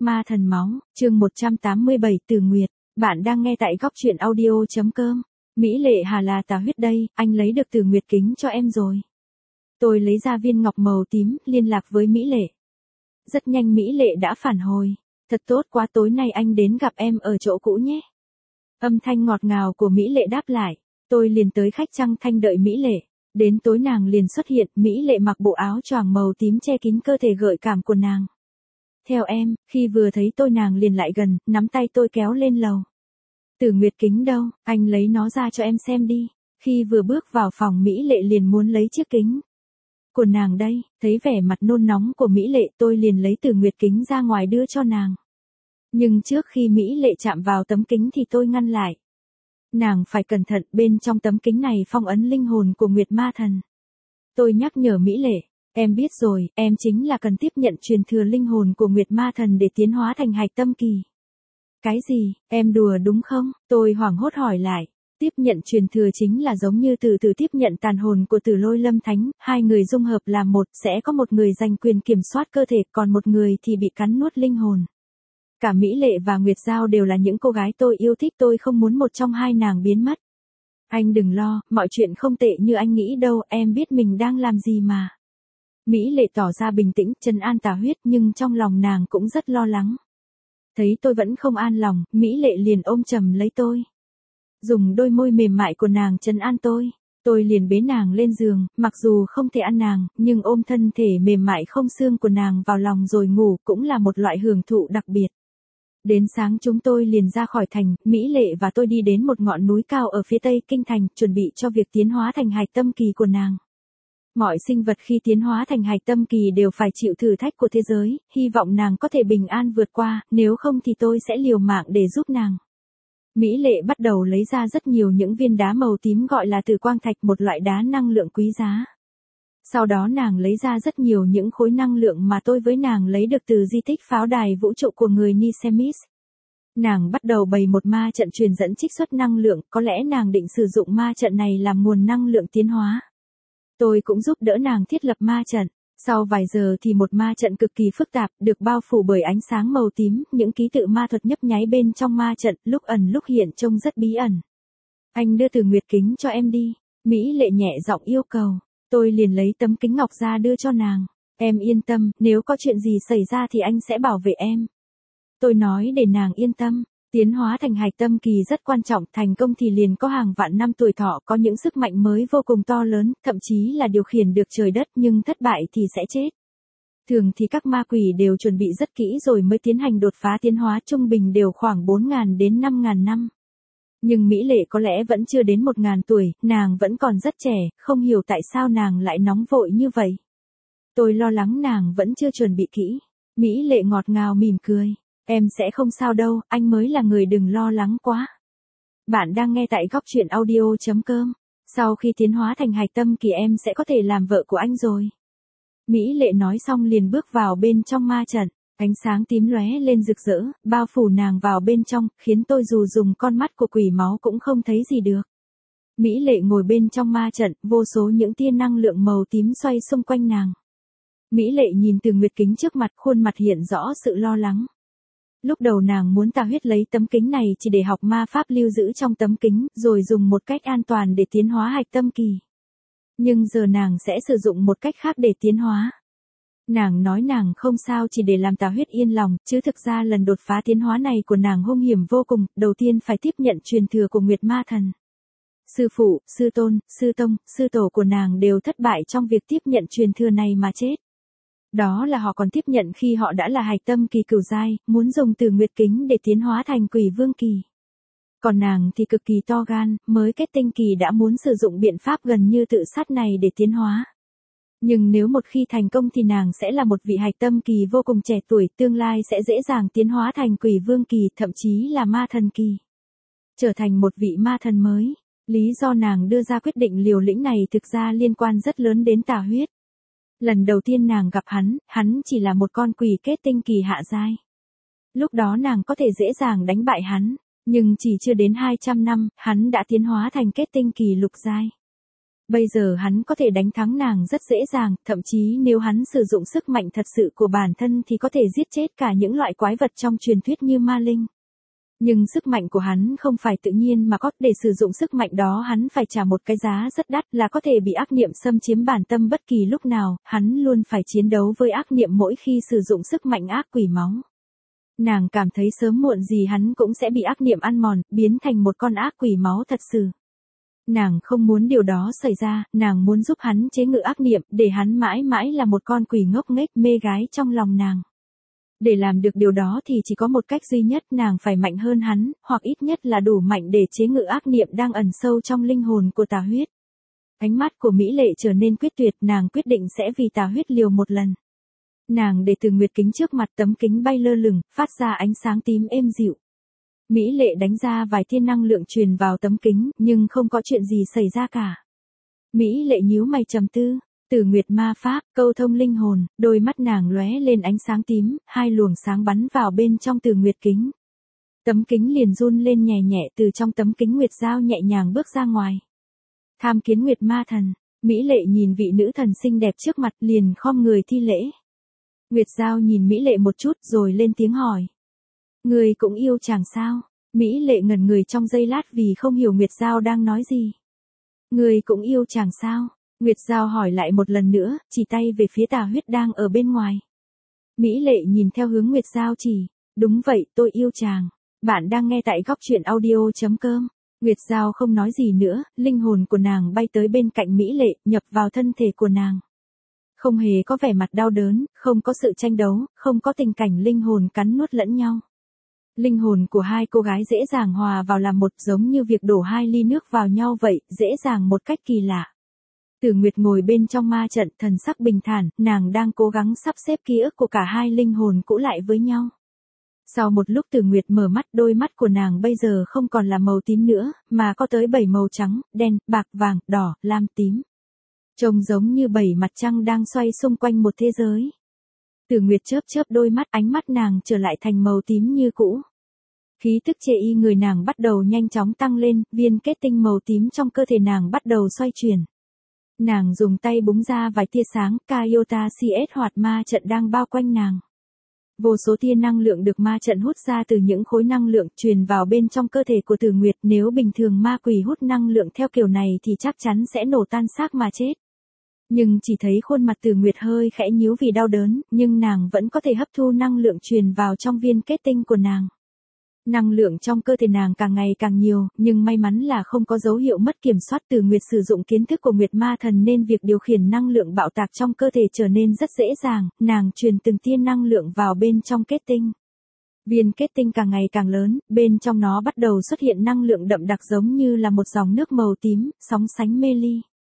Ma thần máu, chương 187 Từ Nguyệt. Bạn đang nghe tại góc truyện audio.com. Mỹ Lệ Hà là Tà Huyết đây, anh lấy được Từ Nguyệt kính cho em rồi. Tôi lấy ra viên ngọc màu tím, liên lạc với Mỹ Lệ. Rất nhanh Mỹ Lệ đã phản hồi. Thật tốt quá, tối nay anh đến gặp em ở chỗ cũ nhé. Âm thanh ngọt ngào của Mỹ Lệ đáp lại. Tôi liền tới khách trăng thanh đợi Mỹ Lệ. Đến tối nàng liền xuất hiện, Mỹ Lệ mặc bộ áo choàng màu tím che kín cơ thể gợi cảm của nàng. Theo em, khi vừa thấy tôi nàng liền lại gần, nắm tay tôi kéo lên lầu. Từ Nguyệt kính đâu, anh lấy nó ra cho em xem đi. Khi vừa bước vào phòng Mỹ Lệ liền muốn lấy chiếc kính của nàng đây, thấy vẻ mặt nôn nóng của Mỹ Lệ tôi liền lấy Từ Nguyệt kính ra ngoài đưa cho nàng. Nhưng trước khi Mỹ Lệ chạm vào tấm kính thì tôi ngăn lại. Nàng phải cẩn thận, bên trong tấm kính này phong ấn linh hồn của Nguyệt Ma Thần. Tôi nhắc nhở Mỹ Lệ, em biết rồi, em chính là cần tiếp nhận truyền thừa linh hồn của Nguyệt Ma Thần để tiến hóa thành hạch tâm kỳ. Cái gì, em đùa đúng không? Tôi hoảng hốt hỏi lại. Tiếp nhận truyền thừa chính là giống như Từ Từ tiếp nhận tàn hồn của Tử Lôi Lâm Thánh, hai người dung hợp làm một, sẽ có một người giành quyền kiểm soát cơ thể, còn một người thì bị cắn nuốt linh hồn. Cả Mỹ Lệ và Nguyệt Giao đều là những cô gái tôi yêu thích, tôi không muốn một trong hai nàng biến mất. Anh đừng lo, mọi chuyện không tệ như anh nghĩ đâu, em biết mình đang làm gì mà. Mỹ Lệ tỏ ra bình tĩnh, trấn an Tà Huyết, nhưng trong lòng nàng cũng rất lo lắng. Thấy tôi vẫn không an lòng, Mỹ Lệ liền ôm chầm lấy tôi. Dùng đôi môi mềm mại của nàng trấn an tôi. Tôi liền bế nàng lên giường, mặc dù không thể ăn nàng, nhưng ôm thân thể mềm mại không xương của nàng vào lòng rồi ngủ cũng là một loại hưởng thụ đặc biệt. Đến sáng chúng tôi liền ra khỏi thành, Mỹ Lệ và tôi đi đến một ngọn núi cao ở phía tây kinh thành, chuẩn bị cho việc tiến hóa thành hạch tâm kỳ của nàng. Mọi sinh vật khi tiến hóa thành hạch tâm kỳ đều phải chịu thử thách của thế giới, hy vọng nàng có thể bình an vượt qua, nếu không thì tôi sẽ liều mạng để giúp nàng. Mỹ Lệ bắt đầu lấy ra rất nhiều những viên đá màu tím gọi là Tử Quang Thạch, một loại đá năng lượng quý giá. Sau đó nàng lấy ra rất nhiều những khối năng lượng mà tôi với nàng lấy được từ di tích pháo đài vũ trụ của người Nicemis. Nàng bắt đầu bày một ma trận truyền dẫn trích xuất năng lượng, có lẽ nàng định sử dụng ma trận này làm nguồn năng lượng tiến hóa. Tôi cũng giúp đỡ nàng thiết lập ma trận. Sau vài giờ thì một ma trận cực kỳ phức tạp, được bao phủ bởi ánh sáng màu tím, những ký tự ma thuật nhấp nháy bên trong ma trận, lúc ẩn lúc hiện trông rất bí ẩn. Anh đưa Từ Nguyệt kính cho em đi. Mỹ Lệ nhẹ giọng yêu cầu. Tôi liền lấy tấm kính ngọc ra đưa cho nàng. Em yên tâm, nếu có chuyện gì xảy ra thì anh sẽ bảo vệ em. Tôi nói để nàng yên tâm. Tiến hóa thành hạch tâm kỳ rất quan trọng, thành công thì liền có hàng vạn năm tuổi thọ, có những sức mạnh mới vô cùng to lớn, thậm chí là điều khiển được trời đất, nhưng thất bại thì sẽ chết. Thường thì các ma quỷ đều chuẩn bị rất kỹ rồi mới tiến hành đột phá tiến hóa, trung bình đều khoảng 4.000 đến 5.000 năm. Nhưng Mỹ Lệ có lẽ vẫn chưa đến 1.000 tuổi, nàng vẫn còn rất trẻ, không hiểu tại sao nàng lại nóng vội như vậy. Tôi lo lắng nàng vẫn chưa chuẩn bị kỹ. Mỹ Lệ ngọt ngào mỉm cười. Em sẽ không sao đâu, anh mới là người, đừng lo lắng quá. Bạn đang nghe tại góc truyện audio.com. Sau khi tiến hóa thành hạch tâm kỳ em sẽ có thể làm vợ của anh rồi. Mỹ Lệ nói xong liền bước vào bên trong ma trận. Ánh sáng tím lóe lên rực rỡ, bao phủ nàng vào bên trong, khiến tôi dù dùng con mắt của quỷ máu cũng không thấy gì được. Mỹ Lệ ngồi bên trong ma trận, vô số những tia năng lượng màu tím xoay xung quanh nàng. Mỹ Lệ nhìn Từ Nguyệt kính trước mặt, khuôn mặt hiện rõ sự lo lắng. Lúc đầu nàng muốn Tà Huyết lấy tấm kính này chỉ để học ma pháp lưu giữ trong tấm kính, rồi dùng một cách an toàn để tiến hóa hạch tâm kỳ. Nhưng giờ nàng sẽ sử dụng một cách khác để tiến hóa. Nàng nói nàng không sao chỉ để làm Tà Huyết yên lòng, chứ thực ra lần đột phá tiến hóa này của nàng hung hiểm vô cùng, đầu tiên phải tiếp nhận truyền thừa của Nguyệt Ma Thần. Sư phụ, sư tôn, sư tông, sư tổ của nàng đều thất bại trong việc tiếp nhận truyền thừa này mà chết. Đó là họ còn tiếp nhận khi họ đã là hạch tâm kỳ cửu giai, muốn dùng Từ Nguyệt kính để tiến hóa thành quỷ vương kỳ. Còn nàng thì cực kỳ to gan, mới kết tinh kỳ đã muốn sử dụng biện pháp gần như tự sát này để tiến hóa. Nhưng nếu một khi thành công thì nàng sẽ là một vị hạch tâm kỳ vô cùng trẻ tuổi, tương lai sẽ dễ dàng tiến hóa thành quỷ vương kỳ, thậm chí là ma thần kỳ. Trở thành một vị ma thần mới. Lý do nàng đưa ra quyết định liều lĩnh này thực ra liên quan rất lớn đến Tà Huyết. Lần đầu tiên nàng gặp hắn chỉ là một con quỷ kết tinh kỳ hạ giai. Lúc đó nàng có thể dễ dàng đánh bại hắn, nhưng chỉ chưa đến 200 năm, hắn đã tiến hóa thành kết tinh kỳ lục giai. Bây giờ hắn có thể đánh thắng nàng rất dễ dàng, thậm chí nếu hắn sử dụng sức mạnh thật sự của bản thân thì có thể giết chết cả những loại quái vật trong truyền thuyết như ma linh. Nhưng sức mạnh của hắn không phải tự nhiên mà có, để sử dụng sức mạnh đó hắn phải trả một cái giá rất đắt, là có thể bị ác niệm xâm chiếm bản tâm bất kỳ lúc nào, hắn luôn phải chiến đấu với ác niệm mỗi khi sử dụng sức mạnh ác quỷ máu. Nàng cảm thấy sớm muộn gì hắn cũng sẽ bị ác niệm ăn mòn, biến thành một con ác quỷ máu thật sự. Nàng không muốn điều đó xảy ra, nàng muốn giúp hắn chế ngự ác niệm, để hắn mãi mãi là một con quỷ ngốc nghếch mê gái trong lòng nàng. Để làm được điều đó thì chỉ có một cách duy nhất, nàng phải mạnh hơn hắn, hoặc ít nhất là đủ mạnh để chế ngự ác niệm đang ẩn sâu trong linh hồn của Tà Huyết. Ánh mắt của Mỹ Lệ trở nên quyết tuyệt, nàng quyết định sẽ vì Tà Huyết liều một lần. Nàng để Từ Nguyệt kính trước mặt, tấm kính bay lơ lửng, phát ra ánh sáng tím êm dịu. Mỹ Lệ đánh ra vài thiên năng lượng truyền vào tấm kính, nhưng không có chuyện gì xảy ra cả. Mỹ Lệ nhíu mày trầm tư. Từ Nguyệt ma pháp, câu thông linh hồn, đôi mắt nàng lóe lên ánh sáng tím, hai luồng sáng bắn vào bên trong Từ Nguyệt kính. Tấm kính liền run lên nhẹ nhẹ, từ trong tấm kính Nguyệt Giao nhẹ nhàng bước ra ngoài. Tham kiến Nguyệt ma thần, Mỹ Lệ nhìn vị nữ thần xinh đẹp trước mặt liền khom người thi lễ. Nguyệt Giao nhìn Mỹ Lệ một chút rồi lên tiếng hỏi. Người cũng yêu chàng sao? Mỹ Lệ ngẩn người trong giây lát vì không hiểu Nguyệt Giao đang nói gì. Người cũng yêu chàng sao? Nguyệt Giao hỏi lại một lần nữa, chỉ tay về phía Tà Huyết đang ở bên ngoài. Mỹ Lệ nhìn theo hướng Nguyệt Giao chỉ. Đúng vậy, tôi yêu chàng. Bạn đang nghe tại góc truyện audio.com. Nguyệt Giao không nói gì nữa, linh hồn của nàng bay tới bên cạnh Mỹ Lệ, nhập vào thân thể của nàng. Không hề có vẻ mặt đau đớn, không có sự tranh đấu, không có tình cảnh linh hồn cắn nuốt lẫn nhau. Linh hồn của hai cô gái dễ dàng hòa vào làm một, giống như việc đổ hai ly nước vào nhau vậy, dễ dàng một cách kỳ lạ. Từ Nguyệt ngồi bên trong ma trận, thần sắc bình thản, nàng đang cố gắng sắp xếp ký ức của cả hai linh hồn cũ lại với nhau. Sau một lúc Từ Nguyệt mở mắt, đôi mắt của nàng bây giờ không còn là màu tím nữa, mà có tới 7 màu trắng, đen, bạc, vàng, đỏ, lam, tím. Trông giống như 7 mặt trăng đang xoay xung quanh một thế giới. Từ Nguyệt chớp chớp đôi mắt, ánh mắt nàng trở lại thành màu tím như cũ. Khí tức chê y người nàng bắt đầu nhanh chóng tăng lên, viên kết tinh màu tím trong cơ thể nàng bắt đầu xoay chuyển. Nàng dùng tay búng ra vài tia sáng, Kaiota CS hoạt ma trận đang bao quanh nàng. Vô số tia năng lượng được ma trận hút ra từ những khối năng lượng truyền vào bên trong cơ thể của Từ Nguyệt, nếu bình thường ma quỷ hút năng lượng theo kiểu này thì chắc chắn sẽ nổ tan xác mà chết. Nhưng chỉ thấy khuôn mặt Từ Nguyệt hơi khẽ nhíu vì đau đớn, nhưng nàng vẫn có thể hấp thu năng lượng truyền vào trong viên kết tinh của nàng. Năng lượng trong cơ thể nàng càng ngày càng nhiều, nhưng may mắn là không có dấu hiệu mất kiểm soát. Từ Nguyệt sử dụng kiến thức của Nguyệt Ma Thần nên việc điều khiển năng lượng bạo tạc trong cơ thể trở nên rất dễ dàng, nàng truyền từng tia năng lượng vào bên trong kết tinh. Viên kết tinh càng ngày càng lớn, bên trong nó bắt đầu xuất hiện năng lượng đậm đặc giống như là một dòng nước màu tím, sóng sánh mê ly.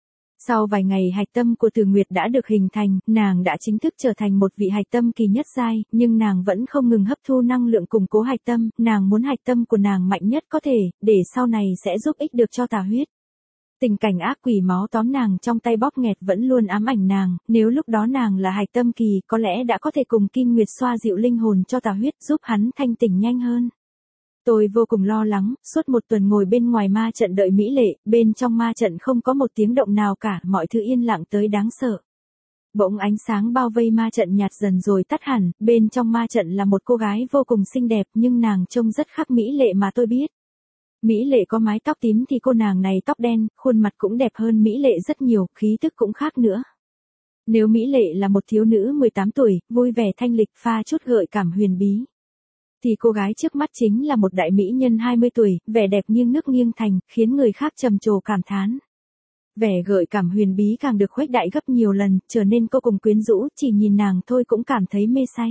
Sau vài ngày hạch tâm của Từ Nguyệt đã được hình thành, nàng đã chính thức trở thành một vị hạch tâm kỳ nhất giai, nhưng nàng vẫn không ngừng hấp thu năng lượng củng cố hạch tâm, nàng muốn hạch tâm của nàng mạnh nhất có thể, để sau này sẽ giúp ích được cho Tà Huyết. Tình cảnh ác quỷ máu tóm nàng trong tay bóp nghẹt vẫn luôn ám ảnh nàng, nếu lúc đó nàng là hạch tâm kỳ, có lẽ đã có thể cùng Kim Nguyệt xoa dịu linh hồn cho Tà Huyết, giúp hắn thanh tỉnh nhanh hơn. Tôi vô cùng lo lắng, suốt một tuần ngồi bên ngoài ma trận đợi Mỹ Lệ, bên trong ma trận không có một tiếng động nào cả, mọi thứ yên lặng tới đáng sợ. Bỗng ánh sáng bao vây ma trận nhạt dần rồi tắt hẳn, bên trong ma trận là một cô gái vô cùng xinh đẹp nhưng nàng trông rất khác Mỹ Lệ mà tôi biết. Mỹ Lệ có mái tóc tím thì cô nàng này tóc đen, khuôn mặt cũng đẹp hơn Mỹ Lệ rất nhiều, khí tức cũng khác nữa. Nếu Mỹ Lệ là một thiếu nữ 18 tuổi, vui vẻ thanh lịch pha chút gợi cảm huyền bí, thì cô gái trước mắt chính là một đại mỹ nhân 20 tuổi, vẻ đẹp nghiêng nước nghiêng thành, khiến người khác trầm trồ cảm thán. Vẻ gợi cảm huyền bí càng được khuếch đại gấp nhiều lần, trở nên vô cùng quyến rũ, chỉ nhìn nàng thôi cũng cảm thấy mê say.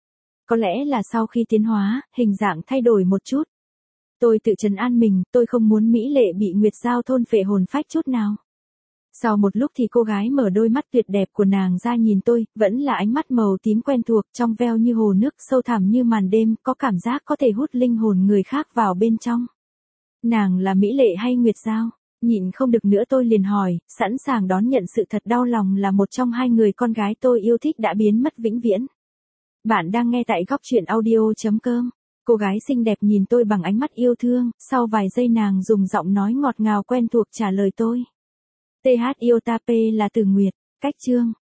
Có lẽ là sau khi tiến hóa, hình dạng thay đổi một chút. Tôi tự trấn an mình, tôi không muốn Mỹ Lệ bị Nguyệt Giao thôn phệ hồn phách chút nào. Sau một lúc thì cô gái mở đôi mắt tuyệt đẹp của nàng ra nhìn tôi, vẫn là ánh mắt màu tím quen thuộc, trong veo như hồ nước, sâu thẳm như màn đêm, có cảm giác có thể hút linh hồn người khác vào bên trong. Nàng là Mỹ Lệ hay Nguyệt Giao? Nhịn không được nữa tôi liền hỏi, sẵn sàng đón nhận sự thật đau lòng là một trong hai người con gái tôi yêu thích đã biến mất vĩnh viễn. Bạn đang nghe tại góc truyện audio.com. Cô gái xinh đẹp nhìn tôi bằng ánh mắt yêu thương, sau vài giây nàng dùng giọng nói ngọt ngào quen thuộc trả lời tôi. TH iota P là Từ Nguyệt. Cách chương